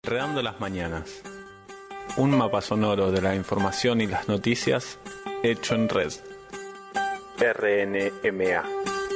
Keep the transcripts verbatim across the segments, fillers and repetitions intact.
Enredando las mañanas. Un mapa sonoro de la información y las noticias hecho en red. R N M A.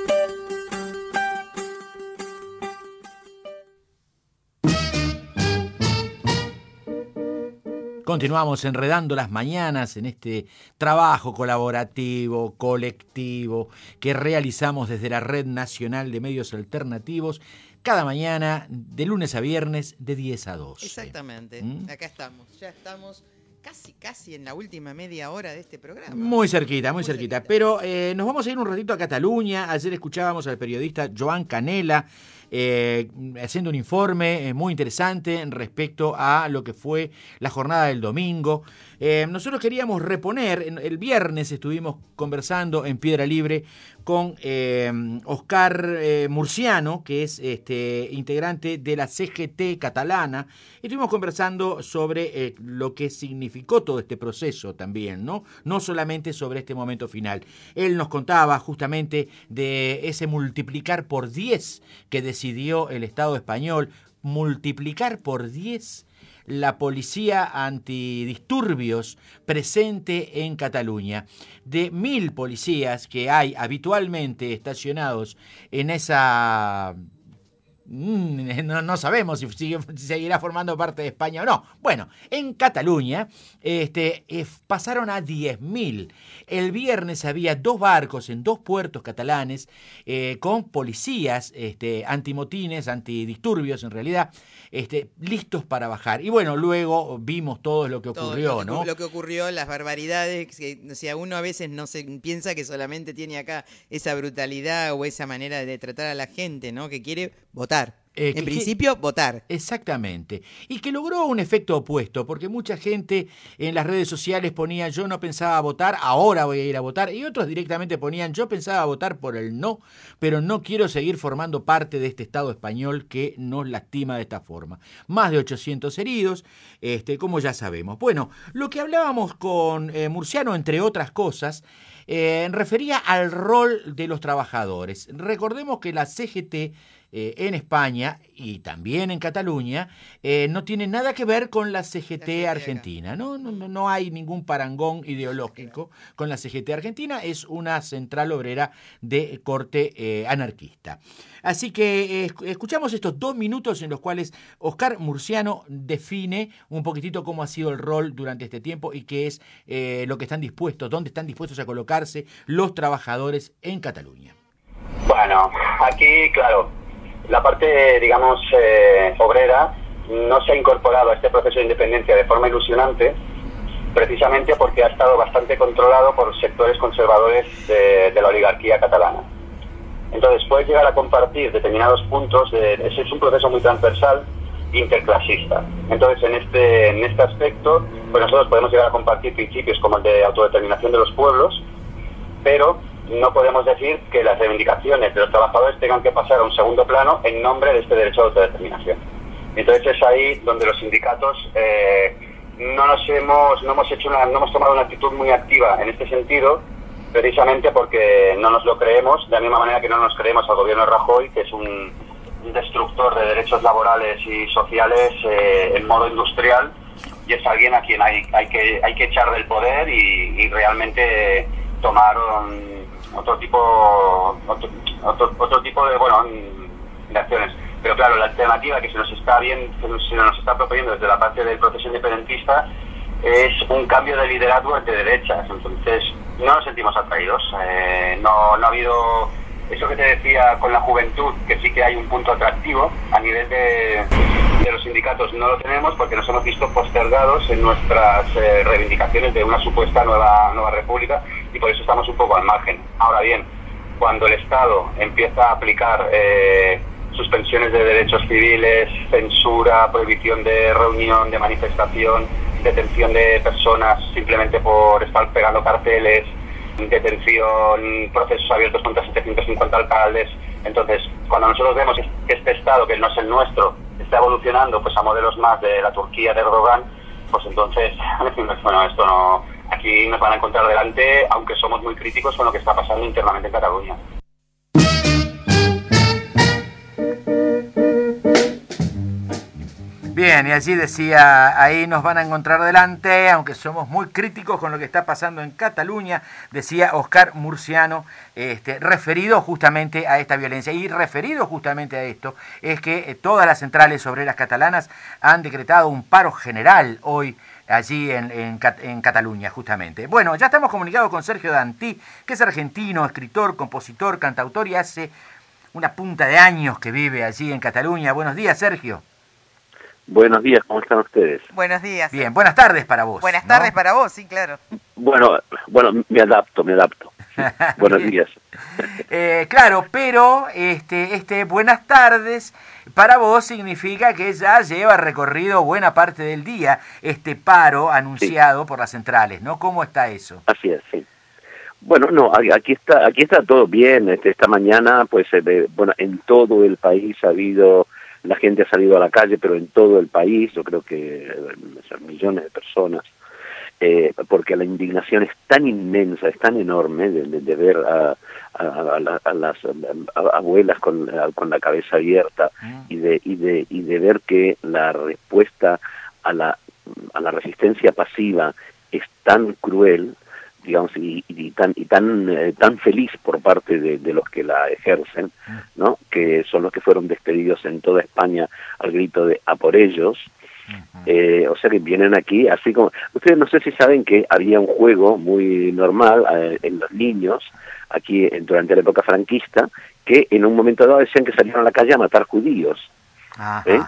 Continuamos enredando las mañanas en este trabajo colaborativo, colectivo, que realizamos desde la Red Nacional de Medios Alternativos cada mañana, de lunes a viernes, de diez a doce. Exactamente, ¿Mm? Acá estamos, ya estamos casi, casi en la última media hora de este programa. Muy cerquita, muy, muy cerquita. cerquita. Pero eh, nos vamos a ir un ratito a Cataluña. Ayer escuchábamos al periodista Joan Canela, Eh, haciendo un informe eh, muy interesante respecto a lo que fue la jornada del domingo. Eh, nosotros queríamos reponer, el viernes estuvimos conversando en Piedra Libre con eh, Oscar eh, Murciano, que es este, integrante de la C G T catalana, y estuvimos conversando sobre eh, lo que significó todo este proceso también, ¿no? No solamente sobre este momento final. Él nos contaba justamente de ese multiplicar por diez que decidió el Estado español, multiplicar por diez la policía antidisturbios presente en Cataluña. De mil policías que hay habitualmente estacionados en esa... No, no sabemos si, sigue, si seguirá formando parte de España o no. Bueno, en Cataluña este, eh, pasaron a diez mil. El viernes había dos barcos en dos puertos catalanes eh, con policías este, antimotines, antidisturbios en realidad, este, listos para bajar. Y bueno, luego vimos todo lo que ocurrió, todo lo que, ¿no? Lo que ocurrió, las barbaridades, que o sea, uno a veces no se piensa que solamente tiene acá esa brutalidad o esa manera de tratar a la gente, ¿no? Que quiere votar. Eh, en que, principio, que, votar. Exactamente. Y que logró un efecto opuesto, porque mucha gente en las redes sociales ponía yo no pensaba votar, ahora voy a ir a votar, y otros directamente ponían yo pensaba votar por el no, pero no quiero seguir formando parte de este Estado español que nos lastima de esta forma. Más de ochocientos heridos, este, como ya sabemos. Bueno, lo que hablábamos con eh, Murciano, entre otras cosas, eh, refería al rol de los trabajadores. Recordemos que la C G T Eh, en España y también en Cataluña eh, no tiene nada que ver con la C G T argentina, ¿no? No, no, no hay ningún parangón ideológico con la C G T argentina, es una central obrera de corte eh, anarquista. Así que eh, escuchamos estos dos minutos en los cuales Oscar Murciano define un poquitito cómo ha sido el rol durante este tiempo y qué es eh, lo que están dispuestos, dónde están dispuestos a colocarse los trabajadores en Cataluña. Bueno, aquí, claro, la parte, digamos, eh, obrera no se ha incorporado a este proceso de independencia de forma ilusionante, precisamente porque ha estado bastante controlado por sectores conservadores de, de la oligarquía catalana. Entonces, puedes llegar a compartir determinados puntos, de, ese es un proceso muy transversal, interclasista. Entonces, en este, en este aspecto, pues nosotros podemos llegar a compartir principios como el de autodeterminación de los pueblos, pero no podemos decir que las reivindicaciones de los trabajadores tengan que pasar a un segundo plano en nombre de este derecho a autodeterminación. Entonces es ahí donde los sindicatos eh, no nos hemos no hemos hecho una, no hemos tomado una actitud muy activa en este sentido, precisamente porque no nos lo creemos, de la misma manera que no nos creemos al gobierno de Rajoy, que es un, un destructor de derechos laborales y sociales eh, en modo industrial, y es alguien a quien hay, hay que hay que echar del poder y, y realmente tomar un, otro tipo otro, otro, otro tipo de bueno de acciones. Pero claro, la alternativa que se nos está bien que se nos está proponiendo desde la parte del proceso independentista es un cambio de liderazgo entre derechas. Entonces no nos sentimos atraídos, eh, no, no ha habido eso que te decía con la juventud, que sí que hay un punto atractivo a nivel de, de los sindicatos. No lo tenemos porque nos hemos visto postergados en nuestras eh, reivindicaciones de una supuesta nueva nueva república, y por eso estamos un poco al margen. Ahora bien, cuando el Estado empieza a aplicar eh, suspensiones de derechos civiles, censura, prohibición de reunión, de manifestación, detención de personas simplemente por estar pegando carteles, detención, procesos abiertos contra setecientos cincuenta alcaldes. Entonces, cuando nosotros vemos que este Estado, que no es el nuestro, está evolucionando pues a modelos más de la Turquía de Erdogan, pues entonces, bueno, esto no, aquí nos van a encontrar delante, aunque somos muy críticos con lo que está pasando internamente en Cataluña. Bien, y allí decía, ahí nos van a encontrar delante, aunque somos muy críticos con lo que está pasando en Cataluña, decía Óscar Murciano, este, referido justamente a esta violencia. Y referido justamente a esto, es que eh, todas las centrales obreras catalanas han decretado un paro general hoy allí en, en, en Cataluña, justamente. Bueno, ya estamos comunicados con Sergio Dantí, que es argentino, escritor, compositor, cantautor, y hace una punta de años que vive allí en Cataluña. Buenos días, Sergio. Buenos días, ¿cómo están ustedes? Buenos días. Bien, buenas tardes para vos. Buenas ¿no? tardes para vos, sí, claro. Bueno, bueno, me adapto, me adapto. Buenos días. Eh, claro, pero este, este buenas tardes para vos significa que ya lleva recorrido buena parte del día este paro anunciado sí. por las centrales, ¿no? ¿Cómo está eso? Así es, sí. Bueno, no, aquí está, aquí está todo bien. Este, esta mañana, pues, eh, bueno, en todo el país ha habido, la gente ha salido a la calle, pero en todo el país, yo creo que eh, son millones de personas. Eh, porque la indignación es tan inmensa, es tan enorme de, de, de ver a, a, a, la, a las a, a abuelas con, a, con la cabeza abierta mm. y de y de y de ver que la respuesta a la a la resistencia pasiva es tan cruel, digamos, y, y tan y tan eh, tan feliz por parte de, de los que la ejercen, ¿no? Que son los que fueron despedidos en toda España al grito de "a por ellos". Eh, o sea que vienen aquí, así como... Ustedes no sé si saben que había un juego muy normal eh, en los niños, aquí en, durante la época franquista, que en un momento dado decían que salieron a la calle a matar judíos. Ajá. ¿Eh?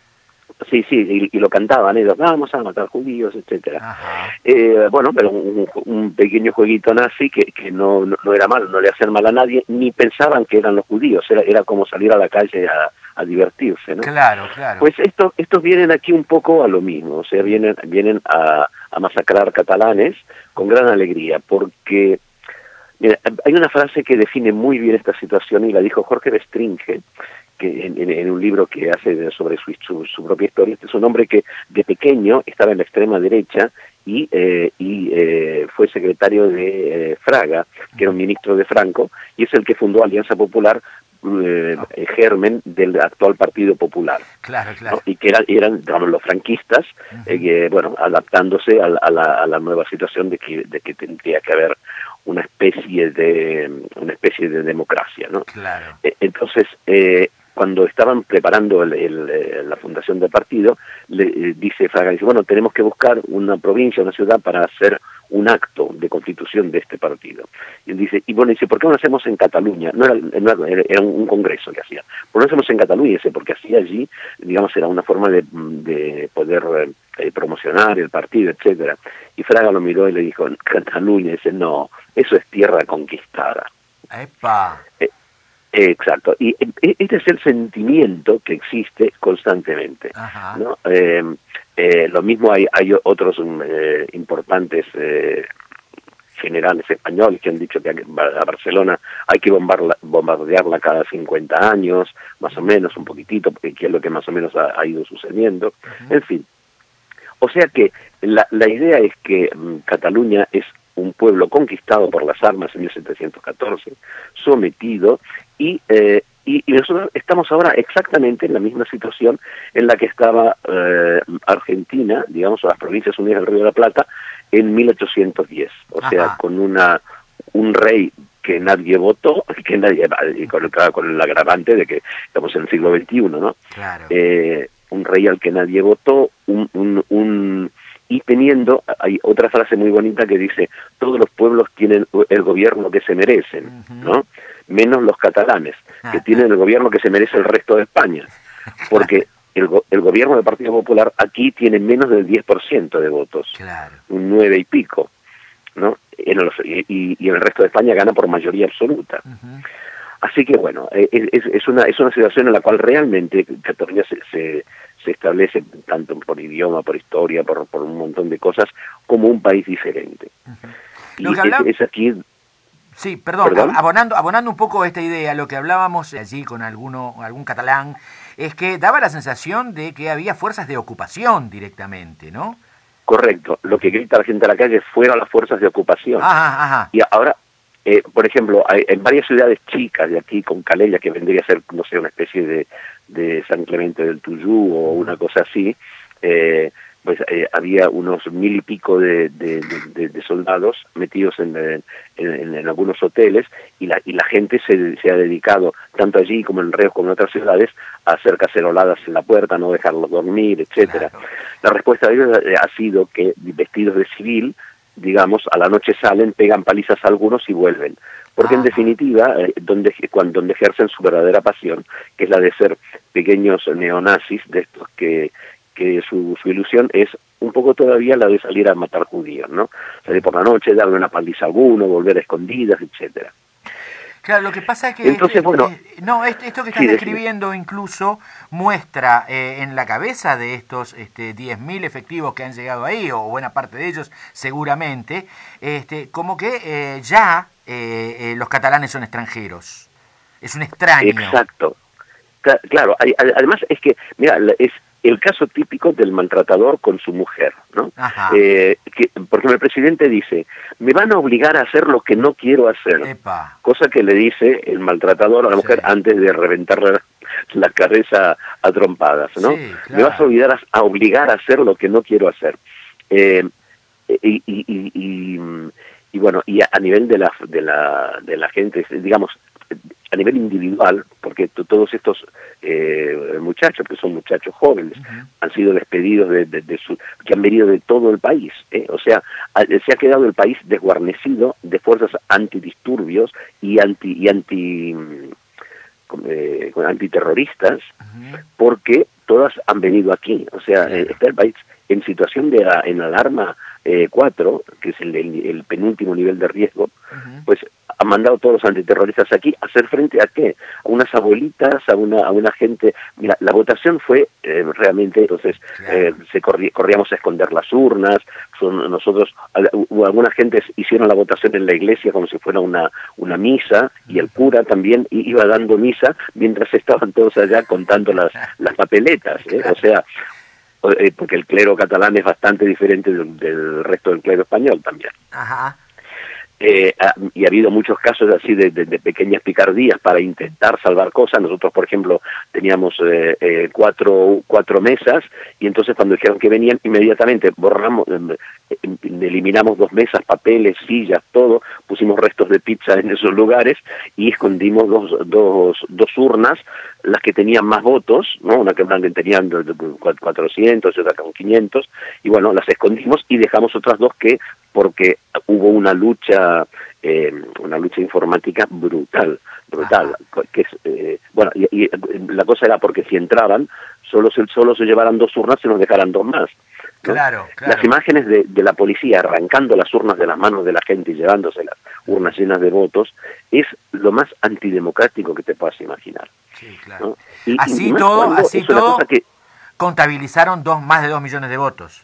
Sí, sí, y, y lo cantaban ellos, vamos a matar judíos, etcétera. Eh, bueno, pero un, un pequeño jueguito nazi que, que no, no, no era malo, no le hacían mal a nadie, ni pensaban que eran los judíos, era, era como salir a la calle a, a divertirse, ¿no? Claro, claro. Pues estos, estos vienen aquí un poco a lo mismo, o sea, vienen, vienen a, a masacrar catalanes con gran alegría, porque mira, hay una frase que define muy bien esta situación y la dijo Jorge Bestringe, que en, en, en un libro que hace sobre su, su, su propia historia. Este es un hombre que de pequeño estaba en la extrema derecha y, eh, y eh, fue secretario de eh, Fraga, que era un ministro de Franco, y es el que fundó Alianza Popular, eh, oh. germen del actual Partido Popular. Claro, claro. ¿no? Y que eran, eran digamos, los franquistas, uh-huh. eh, que, bueno, adaptándose a, a, la, a la nueva situación de que, de que tendría que haber una especie de una especie de democracia, ¿no? Claro. Eh, entonces, eh, cuando estaban preparando el, el, la fundación del partido, le eh, dice Fraga, dice, bueno, tenemos que buscar una provincia, una ciudad para hacer un acto de constitución de este partido. Y él dice, y bueno, dice, ¿por qué no lo hacemos en Cataluña? No era, no era, era un congreso que hacía. ¿Por qué no lo hacemos en Cataluña? Dice, porque así allí, digamos, era una forma de, de poder eh, promocionar el partido, etcétera. Y Fraga lo miró y le dijo, en Cataluña, dice, no, eso es tierra conquistada. ¡Epa! Eh, Exacto, y este es el sentimiento que existe constantemente, ¿no? Eh, eh, lo mismo hay, hay otros eh, importantes eh, generales españoles que han dicho que a Barcelona hay que bombarla, bombardearla cada cincuenta años, más o menos, un poquitito, que es lo que más o menos ha, ha ido sucediendo, uh-huh. En fin. O sea que la, la idea es que um, Cataluña es un pueblo conquistado por las armas en mil setecientos catorce, sometido, y, eh, y, y nosotros estamos ahora exactamente en la misma situación en la que estaba eh, Argentina, digamos, o las Provincias Unidas del Río de la Plata, en mil ochocientos diez, o Ajá. sea, con una un rey que nadie votó, que nadie, y con, con el agravante de que estamos en el siglo veintiuno, ¿no? Claro. Eh, un rey al que nadie votó, un... un, un y teniendo, hay otra frase muy bonita que dice, todos los pueblos tienen el gobierno que se merecen, uh-huh. ¿no? Menos los catalanes, que tienen el gobierno que se merece el resto de España, porque el, go- el gobierno del Partido Popular aquí tiene menos del diez por ciento de votos, claro. un nueve y pico, ¿no? En los, y, y en el resto de España gana por mayoría absoluta. Uh-huh. Así que bueno, es, es, una, es una situación en la cual realmente Cataluña se... se se establece tanto por idioma, por historia, por, por un montón de cosas, como un país diferente. Uh-huh. Lo y que hablaba... es, es aquí... Sí, perdón, ¿Perdón? Abonando, abonando un poco esta idea, lo que hablábamos allí con alguno, algún catalán, es que daba la sensación de que había fuerzas de ocupación directamente, ¿no? Correcto, lo que grita la gente a la calle fuera las fuerzas de ocupación. Ajá, ajá. Y ahora, Eh, por ejemplo, hay, en varias ciudades chicas de aquí, con Calella, que vendría a ser, no sé, una especie de, de San Clemente del Tuyú o una cosa así, eh, pues eh, había unos mil y pico de, de, de, de soldados metidos en, en, en, en algunos hoteles, y la, y la gente se, se ha dedicado, tanto allí como en Reus como en otras ciudades, a hacer caceroladas en la puerta, no dejarlos dormir, etcétera. Claro. La respuesta de ellos ha sido que, vestidos de civil, digamos, a la noche salen, pegan palizas a algunos y vuelven. Porque ah. en definitiva, eh, donde, cuando, donde ejercen su verdadera pasión, que es la de ser pequeños neonazis, de estos que, que su, su ilusión es un poco todavía la de salir a matar judíos, ¿no? Salir por la noche, darle una paliza a alguno, volver a escondidas, etcétera. Claro, lo que pasa es que Entonces, bueno, eh, no, esto, esto que estás sí, describiendo decime. incluso muestra eh, en la cabeza de estos este, diez mil efectivos que han llegado ahí, o buena parte de ellos seguramente, este, como que eh, ya eh, eh, los catalanes son extranjeros. Es un extraño. Exacto. Claro, hay, además es que, mira, es el caso típico del maltratador con su mujer, ¿no? Eh, que, porque el presidente dice, me van a obligar a hacer lo que no quiero hacer. Epa. Cosa que le dice el maltratador a la mujer sí. antes de reventarle la, la cabeza a trompadas, ¿no? Sí, claro. Me vas a obligar a, a obligar a hacer lo que no quiero hacer. Eh, y, y, y, y, y bueno, y a, a nivel de la, de la, de la gente, digamos, a nivel individual, porque todos estos eh, muchachos, que son muchachos jóvenes, uh-huh. han sido despedidos de, de, de su, que han venido de todo el país, ¿eh? O sea, a, se ha quedado el país desguarnecido de fuerzas antidisturbios y anti y anti eh, antiterroristas, uh-huh. porque todas han venido aquí, o sea, uh-huh. está el país en situación de en alarma eh, cuatro, que es el, el, el penúltimo nivel de riesgo, uh-huh. pues han mandado todos los antiterroristas aquí a hacer frente a qué, a unas abuelitas, a una a una gente. Mira, la votación fue eh, realmente, entonces claro. eh, se corri, corríamos a esconder las urnas, son, nosotros, algunas gentes hicieron la votación en la iglesia como si fuera una una misa, y el cura también iba dando misa mientras estaban todos allá contando las las papeletas, ¿eh? O sea, porque el clero catalán es bastante diferente del, del resto del clero español también. Ajá. Eh, ha, y ha habido muchos casos así de, de, de pequeñas picardías para intentar salvar cosas. Nosotros, por ejemplo, teníamos eh, eh, cuatro cuatro mesas, y entonces cuando dijeron que venían, inmediatamente borramos, eh, eliminamos dos mesas, papeles, sillas, todo, pusimos restos de pizza en esos lugares y escondimos dos, dos, dos urnas, las que tenían más votos, ¿no? Una que tenían cuatrocientos y otra con quinientos, y bueno, las escondimos y dejamos otras dos que, porque hubo una lucha, eh, una lucha informática brutal, brutal, Ajá. que es, eh, bueno, y, y la cosa era porque si entraban, solo se, solo se llevaran dos urnas y nos dejaran dos más, ¿no? Claro, claro. Las imágenes de, de la policía arrancando las urnas de las manos de la gente y llevándose las urnas llenas de votos es lo más antidemocrático que te puedas imaginar. Sí, claro. ¿No? Y, así y todo, así todo, que, contabilizaron dos, más de dos millones de votos.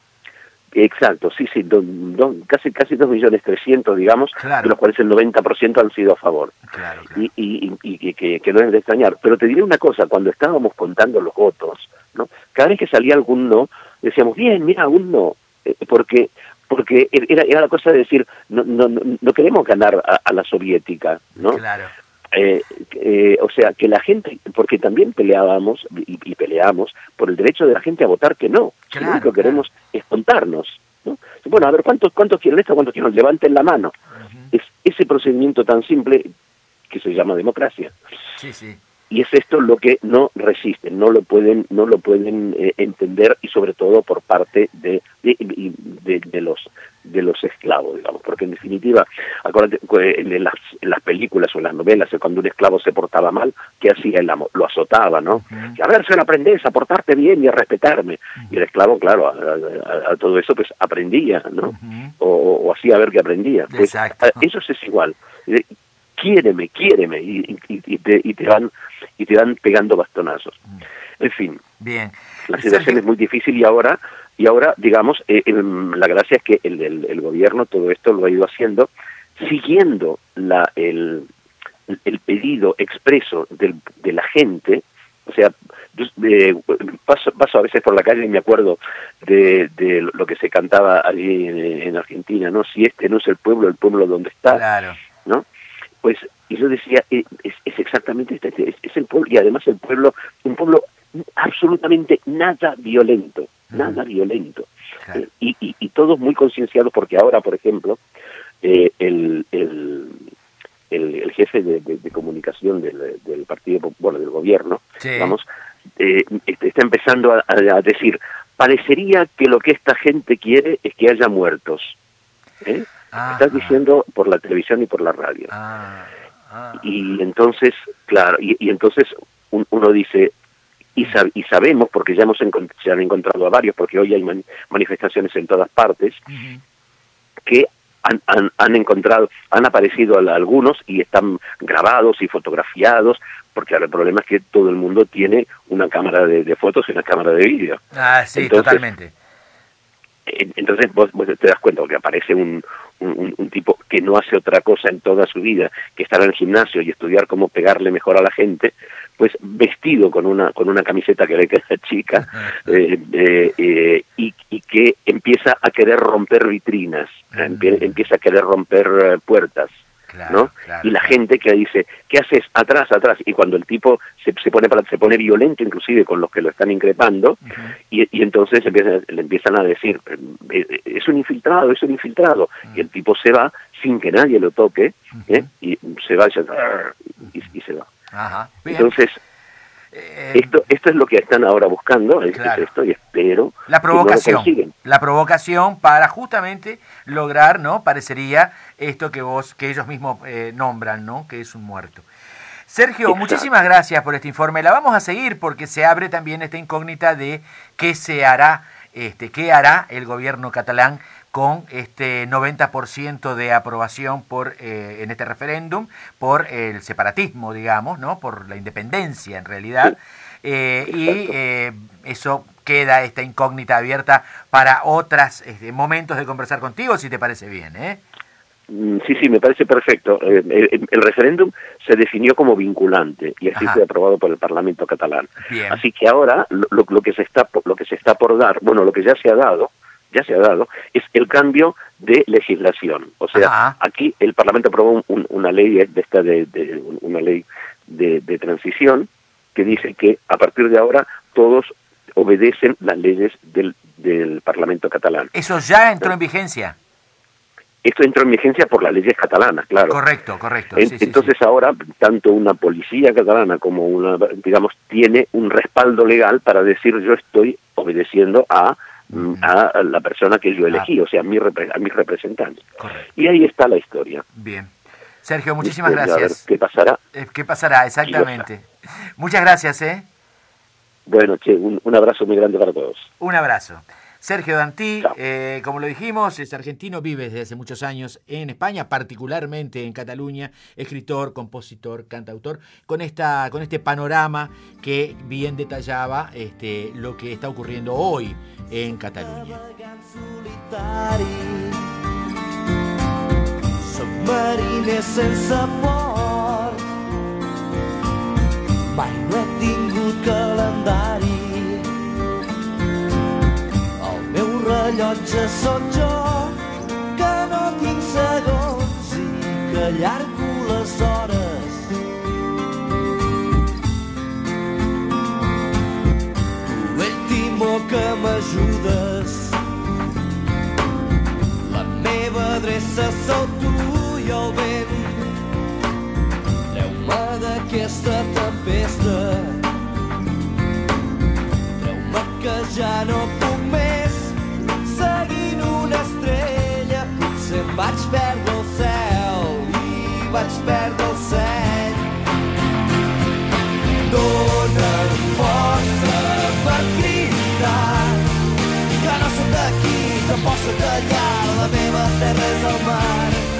Exacto, sí, sí, do, do, casi casi dos millones trescientos, digamos, claro. de los cuales el noventa por ciento han sido a favor. Claro, claro. Y, y, y, y que, que no es de extrañar. Pero te diré una cosa, cuando estábamos contando los votos, ¿no? Cada vez que salía algún no, decíamos, bien, mira, un no, eh, porque porque era, era la cosa de decir, no, no, no queremos ganar a, a la soviética, ¿no? Claro. Eh, eh, o sea, que la gente, porque también peleábamos y, y peleamos por el derecho de la gente a votar que no. Claro, lo único que queremos claro. es contarnos, ¿no? Bueno, a ver, ¿cuántos cuántos quieren esto? ¿Cuántos quieren? Levanten la mano. Uh-huh. Es ese procedimiento tan simple que se llama democracia. Sí, sí. Y es esto lo que no resisten, no lo pueden, no lo pueden eh, entender, y sobre todo por parte de de, de, de los de los esclavos, digamos, porque en definitiva, acuérdate, en las, en las películas o en las novelas, cuando un esclavo se portaba mal, ¿qué hacía? Él lo azotaba, ¿no? Uh-huh. Y a ver si lo aprendes a portarte bien y a respetarme. Uh-huh. Y el esclavo, claro, a, a, a todo eso pues aprendía, ¿no? Uh-huh. O, o hacía ver que aprendía. Pues, a, eso es igual. Quiéreme, quiéreme, y, y, y, te, y te van y te van pegando bastonazos. En fin, bien. La situación Sergio... es muy difícil, y ahora y ahora digamos eh, eh, la gracia es que el, el, el gobierno todo esto lo ha ido haciendo siguiendo la el, el pedido expreso del, de la gente. O sea, yo, eh, paso, paso a veces por la calle y me acuerdo de, de lo que se cantaba allí en, en Argentina, ¿no? Si este no es el pueblo, el pueblo donde está. Claro. ¿No? Pues, y yo decía, es, es exactamente este, es, es el pueblo, y además el pueblo, un pueblo absolutamente nada violento, uh-huh. nada violento. Claro. Eh, y, y, y todos muy concienciados, porque ahora, por ejemplo, eh, el, el, el, el jefe de, de, de comunicación del, del partido, bueno, del gobierno, sí. digamos, eh, está empezando a, a decir, parecería que lo que esta gente quiere es que haya muertos. ¿Eh? Estás diciendo por la televisión y por la radio. Ah, ah. Y entonces, claro, y, y entonces un, uno dice, y, sab, y sabemos, porque ya hemos encont- se han encontrado a varios, porque hoy hay man, manifestaciones en todas partes, uh-huh. que han, han, han encontrado, han aparecido a, a algunos y están grabados y fotografiados, porque ahora el problema es que todo el mundo tiene una cámara de, de fotos y una cámara de vídeo. Ah, sí, entonces, totalmente. Entonces vos, vos te das cuenta que aparece un, un, un tipo que no hace otra cosa en toda su vida que estar en el gimnasio y estudiar cómo pegarle mejor a la gente, pues vestido con una con una camiseta que le queda chica eh, eh, eh, y, y que empieza a querer romper vitrinas, empie, empieza a querer romper uh, puertas. Claro, ¿no? Claro, y la claro. gente que dice, ¿qué haces? Atrás, atrás. Y cuando el tipo se, se pone para, se pone violento, inclusive con los que lo están increpando, uh-huh. y, y entonces empiezan, le empiezan a decir, es un infiltrado, es un infiltrado. Uh-huh. Y el tipo se va sin que nadie lo toque, uh-huh. ¿eh? y se va y, y, y se va. Uh-huh. Entonces, Eh, esto esto es lo que están ahora buscando, claro. es esto, y espero la provocación, que no lo consiguen. La provocación para justamente lograr, ¿no? Parecería esto que vos, que ellos mismos eh, nombran, ¿no? Que es un muerto. Sergio, exacto. Muchísimas gracias por este informe. La vamos a seguir porque se abre también esta incógnita de qué se hará, este, qué hará el gobierno catalán con este noventa por ciento de aprobación por eh, en este referéndum, por el separatismo, digamos, ¿no? Por la independencia, en realidad. Eh, y eh, eso queda esta incógnita abierta para otros este, momentos de conversar contigo, si te parece bien, ¿eh? Sí, sí, me parece perfecto. Eh, el, el referéndum se definió como vinculante y así Ajá. fue aprobado por el Parlamento catalán. Bien. Así que ahora lo, lo, lo que se está lo que se está por dar, bueno, lo que ya se ha dado, ya se ha dado, es el cambio de legislación. O sea, Ajá. aquí el Parlamento aprobó un, un, una ley de esta de, de una ley de, de transición que dice que a partir de ahora todos obedecen las leyes del, del Parlamento catalán. ¿Eso ya entró en vigencia? Esto entró en vigencia por las leyes catalanas, claro. Correcto, correcto. En, sí, sí, entonces sí. ahora, tanto una policía catalana como una, digamos, tiene un respaldo legal para decir yo estoy obedeciendo a a la persona que yo elegí, ah. o sea, a mi, a mi representante. Correcto. Y ahí está la historia. Bien. Sergio, muchísimas gracias. A ver qué pasará. Eh, ¿Qué pasará? Exactamente. Muchas gracias, ¿eh? Bueno, che, un, un abrazo muy grande para todos. Un abrazo. Sergio Dantí, eh, como lo dijimos, es argentino, vive desde hace muchos años en España, particularmente en Cataluña, escritor, compositor, cantautor, con esta, con este panorama que bien detallaba este, lo que está ocurriendo hoy en Cataluña. Submariner sense port, mai no he tingut calendari. Rellotge sóc jo, que no tinc segons i que allargo les hores. Tu, el timó que m'ajudes, la meva adreça sou tu i el vent. Treu-me d'aquesta tempesta, treu-me que ja no puc més. Seguint una estrella, potser em vaig perdre el cel i vaig perdre el seny. Dóna'm força per cridar, que no soc d'aquí, que posso callar, la meva terra és el mar.